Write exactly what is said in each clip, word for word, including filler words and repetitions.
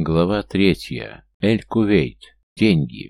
Глава третья. Эль-Кувейт. Деньги.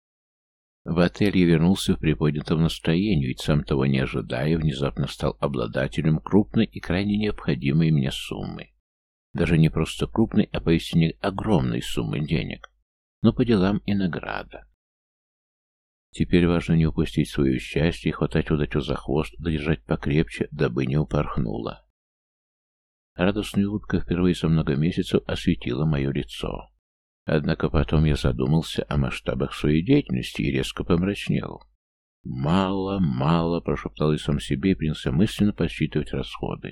В отель я вернулся в приподнятом настроении, ведь сам того не ожидая, внезапно стал обладателем крупной и крайне необходимой мне суммы. Даже не просто крупной, а поистине огромной суммы денег. Но по делам и награда. Теперь важно не упустить свое счастье и хватать удачу за хвост, додержать покрепче, дабы не упорхнула. Радостная улыбка впервые за много месяцев осветила мое лицо. Однако потом я задумался о масштабах своей деятельности и резко помрачнел. «Мало, мало», — прошептал я сам себе и принялся мысленно подсчитывать расходы.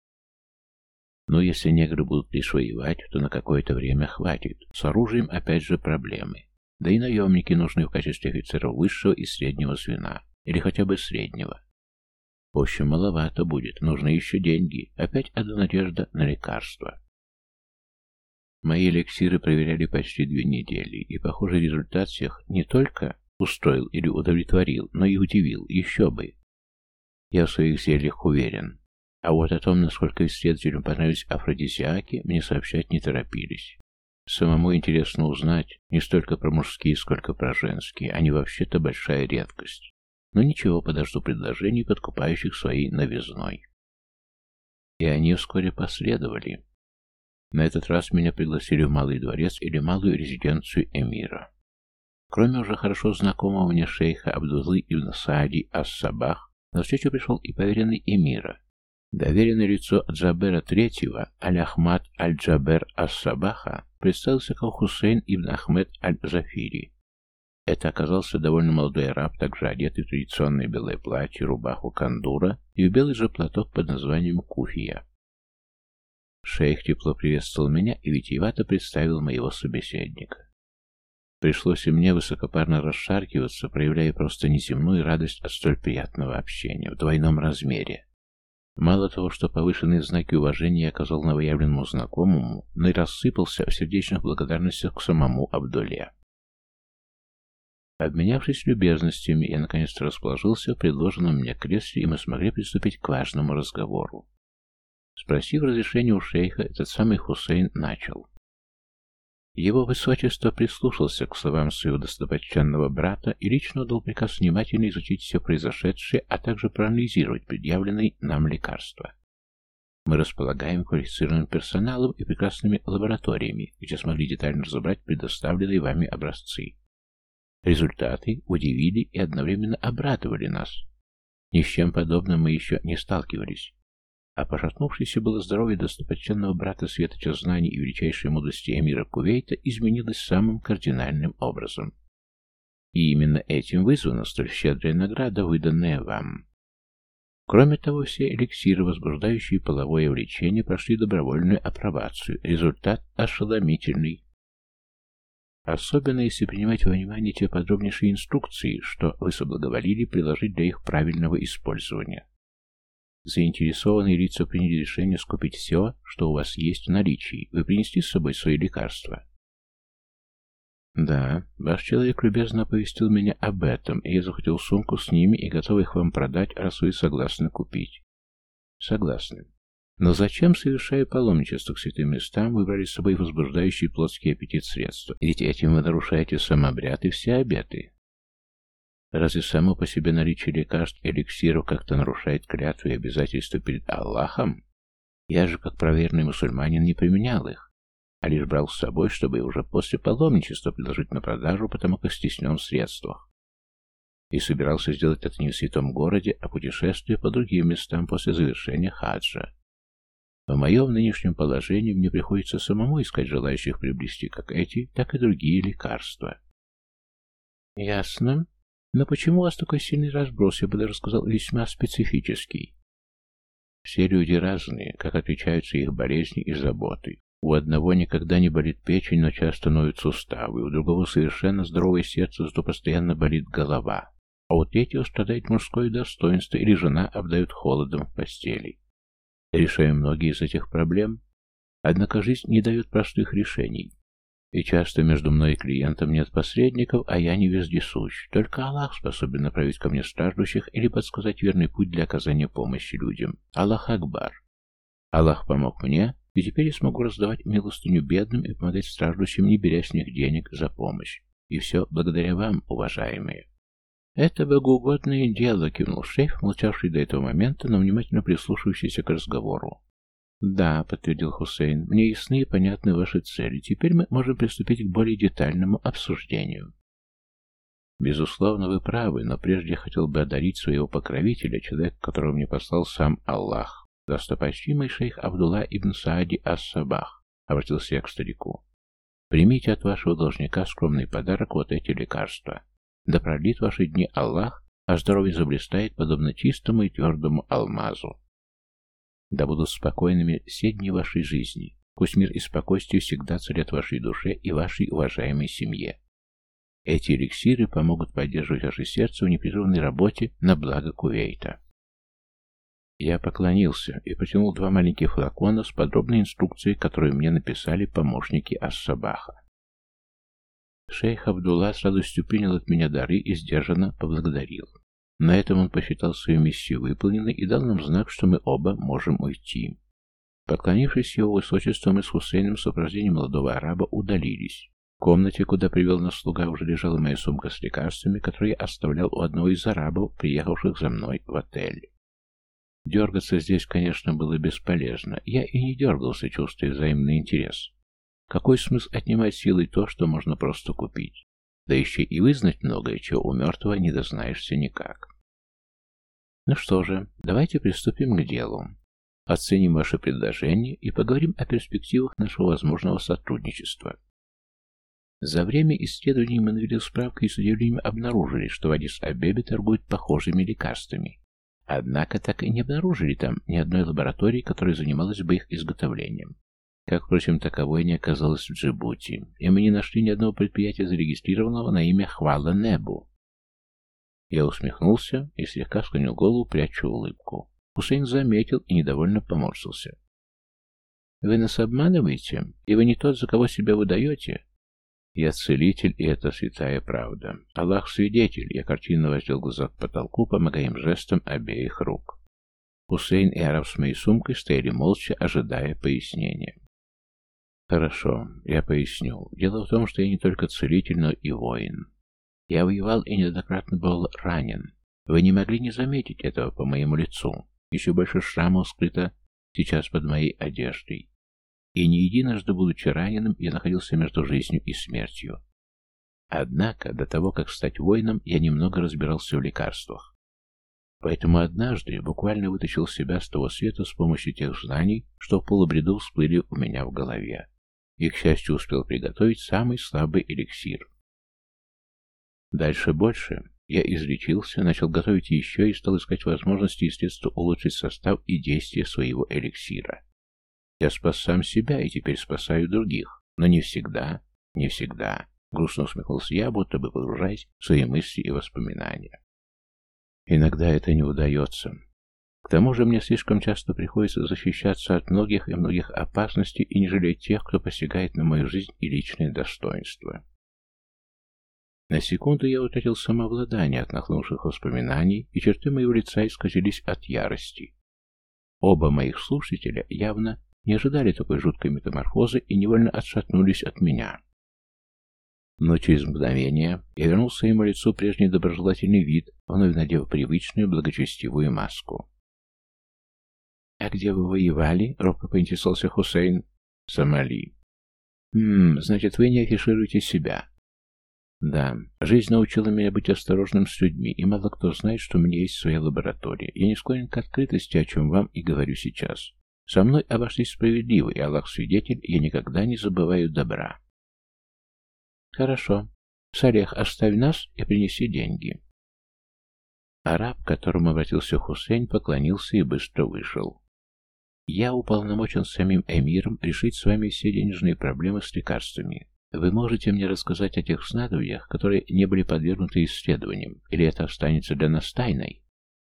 Но если негры будут лишь воевать, то на какое-то время хватит. С оружием опять же проблемы. Да и наемники нужны в качестве офицеров высшего и среднего звена. Или хотя бы среднего. В общем, маловато будет, нужны еще деньги. Опять одна надежда на лекарства. Мои эликсиры проверяли почти две недели, и, похоже, результат всех не только устроил или удовлетворил, но и удивил, еще бы. Я в своих зельях уверен. А вот о том, насколько исследователям понравились афродизиаки, мне сообщать не торопились. Самому интересно узнать не столько про мужские, сколько про женские. Они вообще-то большая редкость. Но ничего, подожду предложений, подкупающих своей новизной. И они вскоре последовали. На этот раз меня пригласили в Малый дворец или Малую резиденцию эмира. Кроме уже хорошо знакомого мне шейха Абдуллы ибн Саади ас-Сабах, на встречу пришел и поверенный эмира, доверенное лицо Джабера третьего, Аль-Ахмад Аль-Джабер ас-Сабаха, представился как Хусейн ибн Ахмед Аль-Зафири. Это оказался довольно молодой араб, также одетый в традиционное белое платье, рубаху кандура и в белый же платок под названием куфия. Шейх тепло приветствовал меня и витиевато представил моего собеседника. Пришлось и мне высокопарно расшаркиваться, проявляя просто неземную радость от столь приятного общения в двойном размере. Мало того, что повышенные знаки уважения я оказал новоявленному знакомому, но и рассыпался в сердечных благодарностях к самому Абдулле. Обменявшись любезностями, я наконец-то расположился в предложенном мне кресле, и мы смогли приступить к важному разговору. Спросив разрешения у шейха, этот самый Хусейн начал. Его высочество прислушался к словам своего достопочтенного брата и лично дал приказ внимательно изучить все произошедшее, а также проанализировать предъявленные нам лекарства. Мы располагаем квалифицированным персоналом и прекрасными лабораториями, где смогли детально разобрать предоставленные вами образцы. Результаты удивили и одновременно обрадовали нас. Ни с чем подобным мы еще не сталкивались. А пошатнувшееся было здоровье достопочтенного брата светоча знаний и величайшей мудрости эмира Кувейта изменилось самым кардинальным образом. И именно этим вызвана столь щедрая награда, выданная вам. Кроме того, все эликсиры, возбуждающие половое влечение, прошли добровольную апробацию. Результат ошеломительный. Особенно если принимать во внимание те подробнейшие инструкции, что вы соблаговолили приложить для их правильного использования. Заинтересованные лица приняли решение скупить все, что у вас есть в наличии. Вы принесли с собой свои лекарства? Да, ваш человек любезно оповестил меня об этом, и я захватил сумку с ними и готов их вам продать, раз вы согласны купить. Согласны. Но зачем, совершая паломничество к святым местам, вы брали с собой возбуждающий плотский аппетит средства? Ведь этим вы нарушаете сам обряд и все обеты. Разве само по себе наличие лекарств и эликсиров как-то нарушает клятвы и обязательства перед Аллахом? Я же, как проверенный мусульманин, не применял их, а лишь брал с собой, чтобы уже после паломничества предложить на продажу, потому как стеснен в средствах. И собирался сделать это не в святом городе, а путешествие по другим местам после завершения хаджа. В моем нынешнем положении мне приходится самому искать желающих приобрести как эти, так и другие лекарства. Ясно. Но почему у вас такой сильный разброс, я бы даже сказал, весьма специфический? Все люди разные, как отличаются их болезни и заботы. У одного никогда не болит печень, но часто ноют суставы, у другого совершенно здоровое сердце, зато постоянно болит голова. А у третьего страдает мужское достоинство или жена обдает холодом в постели. Решаем многие из этих проблем. Однако жизнь не дает простых решений. И часто между мной и клиентом нет посредников, а я не вездесущ. Только Аллах способен направить ко мне страждущих или подсказать верный путь для оказания помощи людям. Аллах Акбар. Аллах помог мне, И теперь я смогу раздавать милостыню бедным и помогать страждущим, не беря с них денег за помощь. И все благодаря вам, уважаемые. «Это богоугодное дело», — кивнул шейх, молчавший до этого момента, но внимательно прислушивающийся к разговору. «Да», — подтвердил Хусейн, — «мне ясны и понятны ваши цели. Теперь мы можем приступить к более детальному обсуждению». «Безусловно, вы правы, но прежде я хотел бы одарить своего покровителя, человека, которого мне послал сам Аллах, достопочтимый шейх Абдулла ибн Саади ас-Сабах», — обратился я к старику. «Примите от вашего должника скромный подарок, вот эти лекарства. Да продлит ваши дни Аллах, а здоровье заблистает, подобно чистому и твердому алмазу. Да будут спокойными все дни вашей жизни. Пусть мир и спокойствие всегда царят в вашей душе и вашей уважаемой семье. Эти эликсиры помогут поддерживать ваше сердце в непрерывной работе на благо Кувейта». Я поклонился и протянул два маленьких флакона с подробной инструкцией, которую мне написали помощники ас-Сабаха. Шейх Абдулла с радостью принял от меня дары и сдержанно поблагодарил. На этом он посчитал свою миссию выполненной и дал нам знак, что мы оба можем уйти. Поклонившись его высочеству, мы с Хусейном в сопровождении молодого араба удалились. В комнате, куда привел нас слуга, уже лежала моя сумка с лекарствами, которую я оставлял у одного из арабов, приехавших за мной в отель. Дергаться здесь, конечно, было бесполезно. Я и не дергался, чувствуя взаимный интерес. Какой смысл отнимать силой то, что можно просто купить? Да еще и вызнать многое, чего у мертвого не дознаешься никак. Ну что же, давайте приступим к делу. Оценим ваше предложение и поговорим о перспективах нашего возможного сотрудничества. За время исследований мы навели справку и с удивлением обнаружили, что в Аддис-Абебе торгуют похожими лекарствами. Однако так и не обнаружили там ни одной лаборатории, которая занималась бы их изготовлением. Как, впрочем, таковой не оказалось в Джибути, и мы не нашли ни одного предприятия, зарегистрированного на имя Хвала Небу. Я усмехнулся и слегка склонил голову, пряча улыбку. Хусейн заметил и недовольно поморщился. «Вы нас обманываете? И вы не тот, за кого себя выдаете?» «Я целитель, и это святая правда. Аллах свидетель», — я картинно воздел глаза к потолку, помогая им жестом обеих рук. Хусейн и араб с моей сумкой стояли молча, ожидая пояснения. «Хорошо, я поясню. Дело в том, что я не только целитель, но и воин. Я воевал и неоднократно был ранен. Вы не могли не заметить этого по моему лицу. Еще больше шрамов скрыто сейчас под моей одеждой. И не единожды, будучи раненым, я находился между жизнью и смертью. Однако, до того, как стать воином, я немного разбирался в лекарствах. Поэтому однажды буквально вытащил себя с того света с помощью тех знаний, что в полубреду всплыли у меня в голове. И, к счастью, успел приготовить самый слабый эликсир. Дальше больше. Я излечился, начал готовить еще и стал искать возможности и средства улучшить состав и действие своего эликсира. Я спас сам себя и теперь спасаю других, но не всегда, не всегда. Грустно усмехнулся я, будто бы погружаясь в свои мысли и воспоминания. Иногда это не удается. К тому же мне слишком часто приходится защищаться от многих и многих опасностей и не жалеть тех, кто посягает на мою жизнь и личное достоинство. На секунду я утратил самообладание от нахлынувших воспоминаний, и черты моего лица исказились от ярости. Оба моих слушателя явно не ожидали такой жуткой метаморфозы и невольно отшатнулись от меня. Но через мгновение я вернул своему лицу прежний доброжелательный вид, вновь надев привычную благочестивую маску. «А где вы воевали?» — робко поинтересовался Хусейн. «Сомали». «Хм, значит, вы не афишируете себя». «Да, жизнь научила меня быть осторожным с людьми, и мало кто знает, что у меня есть своя лаборатория. Я не склонен к открытости, о чем вам и говорю сейчас. Со мной обошлись справедливо, и Аллах свидетель, я никогда не забываю добра». «Хорошо. Салех, оставь нас и принеси деньги». Араб, к которому обратился Хусейн, поклонился и быстро вышел. «Я уполномочен самим эмиром решить с вами все денежные проблемы с лекарствами. Вы можете мне рассказать о тех снадобьях, которые не были подвергнуты исследованиям, или это останется для нас тайной?»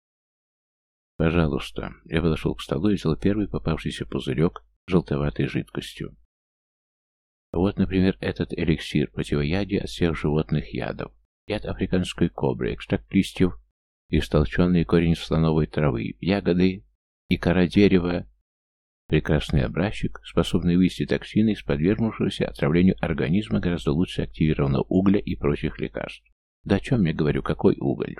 «Пожалуйста». Я подошел к столу и взял первый попавшийся пузырек с желтоватой жидкостью. Вот, например, этот эликсир противоядия от всех животных ядов. Яд африканской кобры, экстракт листьев, истолченный корень слоновой травы, ягоды и кора дерева. Прекрасный образчик, способный вывести токсины из подвергнувшегося отравлению организма гораздо лучше активированного угля и прочих лекарств. Да о чем я говорю, какой уголь?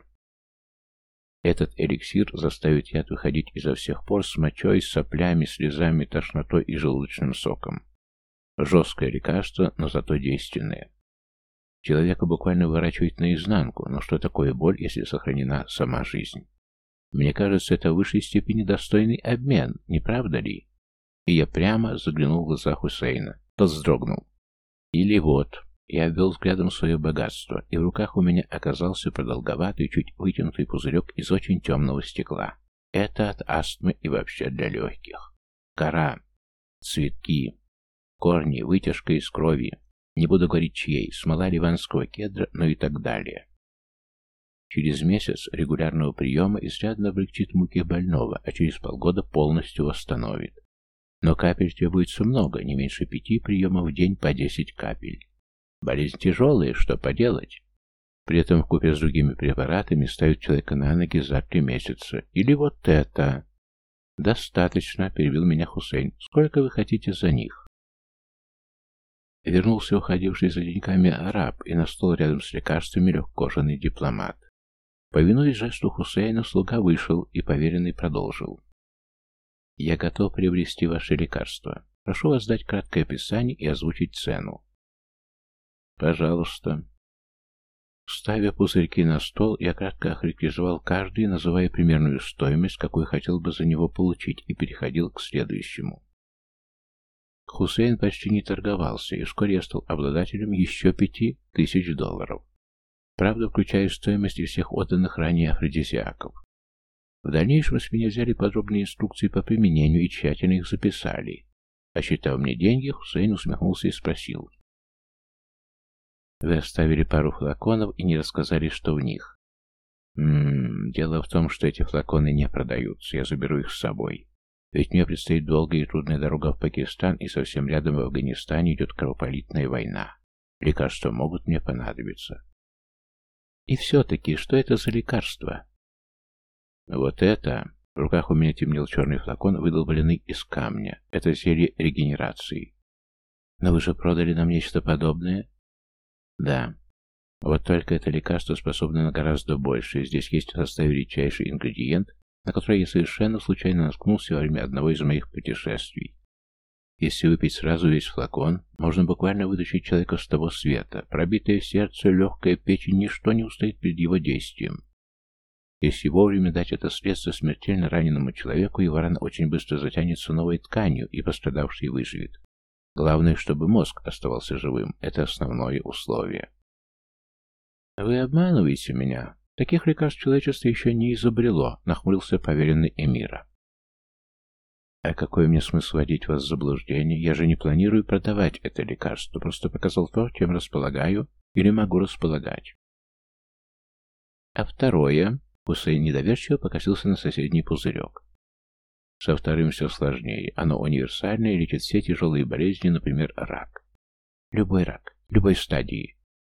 Этот эликсир заставит яд выходить изо всех пор с мочой, с соплями, слезами, тошнотой и желудочным соком. Жесткое лекарство, но зато действенное. Человека буквально выворачивает наизнанку, но что такое боль, если сохранена сама жизнь? Мне кажется, это в высшей степени достойный обмен, не правда ли? И я прямо заглянул в глаза Хусейна. Тот вздрогнул. Или вот, я обвел взглядом свое богатство, и в руках у меня оказался продолговатый, чуть вытянутый пузырек из очень темного стекла. Это от астмы и вообще для легких. Кора, цветки, корни, вытяжка из крови. Не буду говорить чьей, смола ливанского кедра, но и так далее. Через месяц регулярного приема изрядно облегчит муки больного, а через полгода полностью восстановит. Но капель требуется много, не меньше пяти приемов в день по десять капель. Болезнь тяжелая, что поделать? При этом вкупе с другими препаратами ставят человека на ноги за три месяца. Или вот это. Достаточно, перебил меня Хусейн. Сколько вы хотите за них? Вернулся уходивший за деньгами араб, и на стол рядом с лекарствами лег кожаный дипломат. Повинуясь жесту Хусейна, слуга вышел, и поверенный продолжил. «Я готов приобрести ваши лекарства. Прошу вас дать краткое описание и озвучить цену». «Пожалуйста». Ставя пузырьки на стол, я кратко охарактеризовал каждый, называя примерную стоимость, какую хотел бы за него получить, и переходил к следующему. Хусейн почти не торговался, и вскоре я стал обладателем еще пяти тысяч долларов. Правда, включая стоимость и всех отданных ранее афродизиаков. В дальнейшем с меня взяли подробные инструкции по применению и тщательно их записали. Посчитав мне деньги, Хусейн усмехнулся и спросил. «Вы оставили пару флаконов и не рассказали, что в них?» «Ммм, дело в том, что эти флаконы не продаются, я заберу их с собой. Ведь мне предстоит долгая и трудная дорога в Пакистан, и совсем рядом в Афганистане идет кровопролитная война. Лекарства могут мне понадобиться». «И все-таки, что это за лекарство?» «Вот это...» В руках у меня темнел черный флакон, выдолбленный из камня. Это зелье регенерации. «Но вы же продали нам нечто подобное?» «Да. Вот только это лекарство способно на гораздо больше. Здесь есть в составе редчайший ингредиент, на который я совершенно случайно наткнулся во время одного из моих путешествий. Если выпить сразу весь флакон, можно буквально вытащить человека с того света. Пробитое сердце, легкая печень, ничто не устоит перед его действием. Если вовремя дать это средство смертельно раненому человеку, его рана очень быстро затянется новой тканью, и пострадавший выживет. Главное, чтобы мозг оставался живым. Это основное условие». «Вы обманываете меня. Таких лекарств человечество еще не изобрело», — нахмурился поверенный эмира. «А какой мне смысл вводить вас в заблуждение? Я же не планирую продавать это лекарство, просто показал то, чем располагаю или могу располагать». «А второе?» — Хусейн недоверчиво покосился на соседний пузырек. «Со вторым все сложнее. Оно универсальное, лечит все тяжелые болезни, например, рак. Любой рак, любой стадии».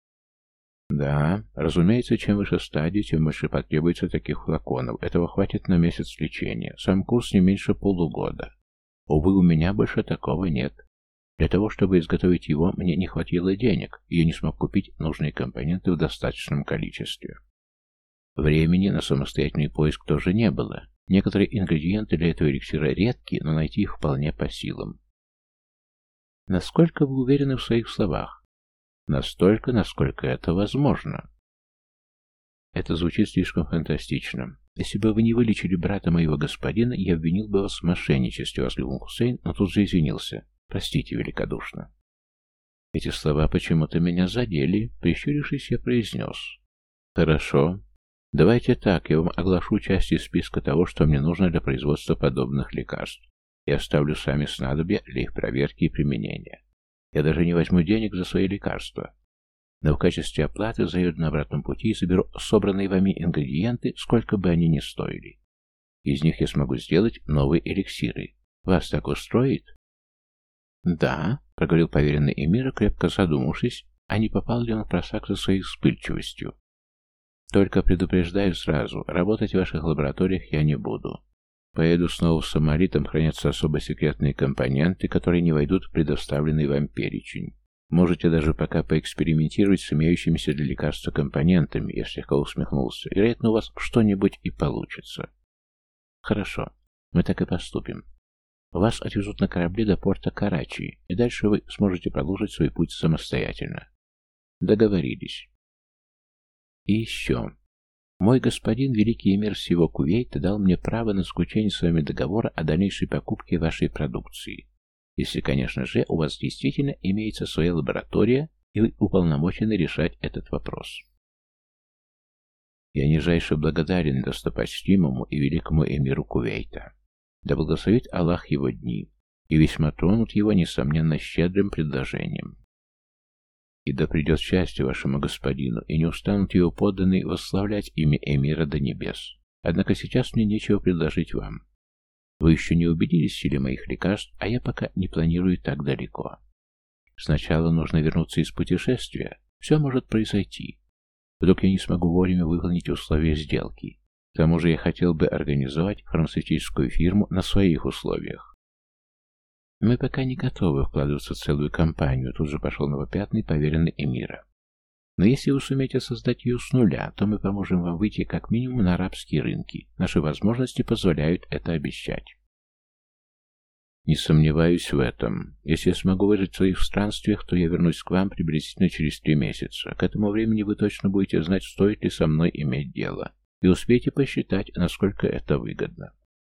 «Да, разумеется, чем выше стадии, тем больше потребуется таких флаконов. Этого хватит на месяц лечения. Сам курс не меньше полугода. Увы, у меня больше такого нет. Для того, чтобы изготовить его, мне не хватило денег, и я не смог купить нужные компоненты в достаточном количестве. Времени на самостоятельный поиск тоже не было. Некоторые ингредиенты для этого эликсира редки, но найти их вполне по силам». «Насколько вы уверены в своих словах?» «Настолько, насколько это возможно». «Это звучит слишком фантастично. Если бы вы не вылечили брата моего господина, я обвинил бы вас в мошенничестве», — воскликнул Хусейн, но тут же извинился. «Простите великодушно». Эти слова почему-то меня задели. Прищурившись, я произнес. «Хорошо. Давайте так, я вам оглашу части списка того, что мне нужно для производства подобных лекарств. И оставлю сами снадобья для их проверки и применения. Я даже не возьму денег за свои лекарства. Но в качестве оплаты заеду на обратном пути и соберу собранные вами ингредиенты, сколько бы они ни стоили. Из них я смогу сделать новые эликсиры. Вас так устроит?» «Да», — проговорил поверенный эмира, крепко задумавшись, а не попал ли он в просак со своей вспыльчивостью. «Только предупреждаю сразу, работать в ваших лабораториях я не буду. Поеду снова в Сомали, там хранятся особо секретные компоненты, которые не войдут в предоставленный вам перечень. Можете даже пока поэкспериментировать с имеющимися для лекарства компонентами, я слегка усмехнулся. Вероятно, у вас что-нибудь и получится. Хорошо, мы так и поступим. Вас отвезут на корабле до порта Карачи, и дальше вы сможете продолжить свой путь самостоятельно. Договорились. И еще. Мой господин, великий эмир всего Кувейта, дал мне право на заключение с вами договора о дальнейшей покупке вашей продукции. Если, конечно же, у вас действительно имеется своя лаборатория, и вы уполномочены решать этот вопрос. Я нижайше благодарен достопочтимому и великому эмиру Кувейта. Да благословит Аллах его дни, и весьма тронут его, несомненно, щедрым предложением. И да придет счастье вашему господину, и не устанут его подданные восславлять имя эмира до небес. Однако сейчас мне нечего предложить вам. Вы еще не убедились в силе моих лекарств, а я пока не планирую так далеко. Сначала нужно вернуться из путешествия. Все может произойти. Вдруг я не смогу вовремя выполнить условия сделки. К тому же я хотел бы организовать фармацевтическую фирму на своих условиях. Мы пока не готовы вкладываться в целую компанию, тут же пошел новопятный поверенный эмира. Но если вы сумеете создать ее с нуля, то мы поможем вам выйти как минимум на арабские рынки. Наши возможности позволяют это обещать. Не сомневаюсь в этом. Если я смогу выжить в своих странствиях, то я вернусь к вам приблизительно через три месяца. К этому времени вы точно будете знать, стоит ли со мной иметь дело. И успеете посчитать, насколько это выгодно.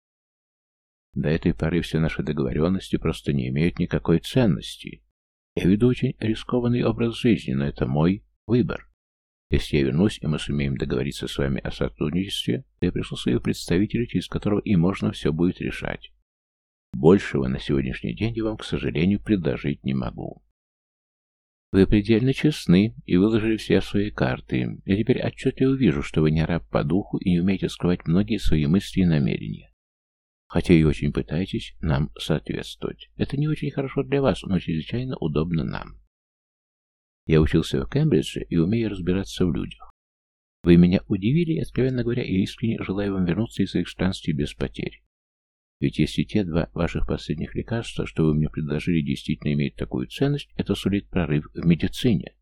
До этой поры все наши договоренности просто не имеют никакой ценности. Я веду очень рискованный образ жизни, но это мой выбор. Если я вернусь, и мы сумеем договориться с вами о сотрудничестве, то я пришлю своего представителя, через которого и можно все будет решать. Большего на сегодняшний день я вам, к сожалению, предложить не могу. Вы предельно честны и выложили все свои карты. Я теперь отчетливо вижу, что вы не раб по духу и не умеете скрывать многие свои мысли и намерения. Хотя и очень пытаетесь нам соответствовать. Это не очень хорошо для вас, но чрезвычайно удобно нам. Я учился в Кембридже и умею разбираться в людях. Вы меня удивили, и, откровенно говоря, я искренне желаю вам вернуться из своих странствий без потерь. Ведь если те два ваших последних лекарства, что вы мне предложили, действительно имеют такую ценность, это сулит прорыв в медицине.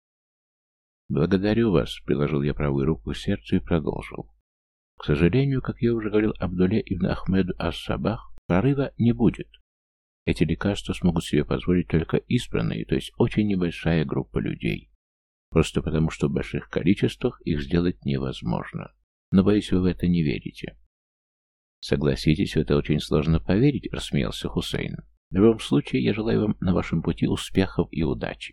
Благодарю вас, приложил я правую руку к сердцу и продолжил. К сожалению, как я уже говорил Абдулле ибн Ахмеду ас-Сабах, прорыва не будет. Эти лекарства смогут себе позволить только избранные, то есть очень небольшая группа людей. Просто потому, что в больших количествах их сделать невозможно. Но, боюсь, вы в это не верите. Согласитесь, в это очень сложно поверить, рассмеялся Хусейн. В любом случае, я желаю вам на вашем пути успехов и удачи.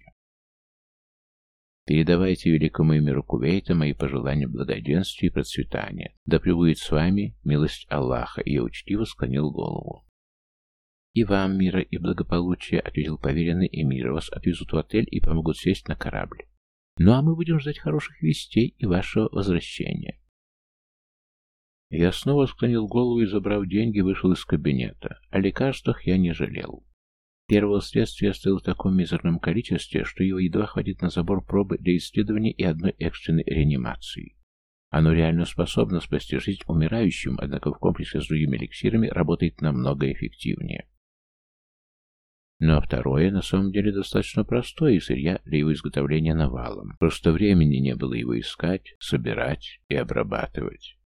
Передавайте великому эмиру Кувейта мои пожелания благоденствия и процветания. Да пребудет с вами милость Аллаха, и я учтиво склонил голову. И вам мира и благополучия, ответил поверенный эмир. Вас отвезут в отель и помогут сесть на корабль. Ну а мы будем ждать хороших вестей и вашего возвращения. Я снова склонил голову и, забрав деньги, вышел из кабинета. О лекарствах я не жалел. Первого следствия оставил в таком мизерном количестве, что его едва хватит на забор пробы для исследования и одной экстренной реанимации. Оно реально способно спасти жизнь умирающим, однако в комплексе с другими эликсирами работает намного эффективнее. Ну а второе, на самом деле, достаточно простое, и сырья для его изготовления навалом. Просто времени не было его искать, собирать и обрабатывать.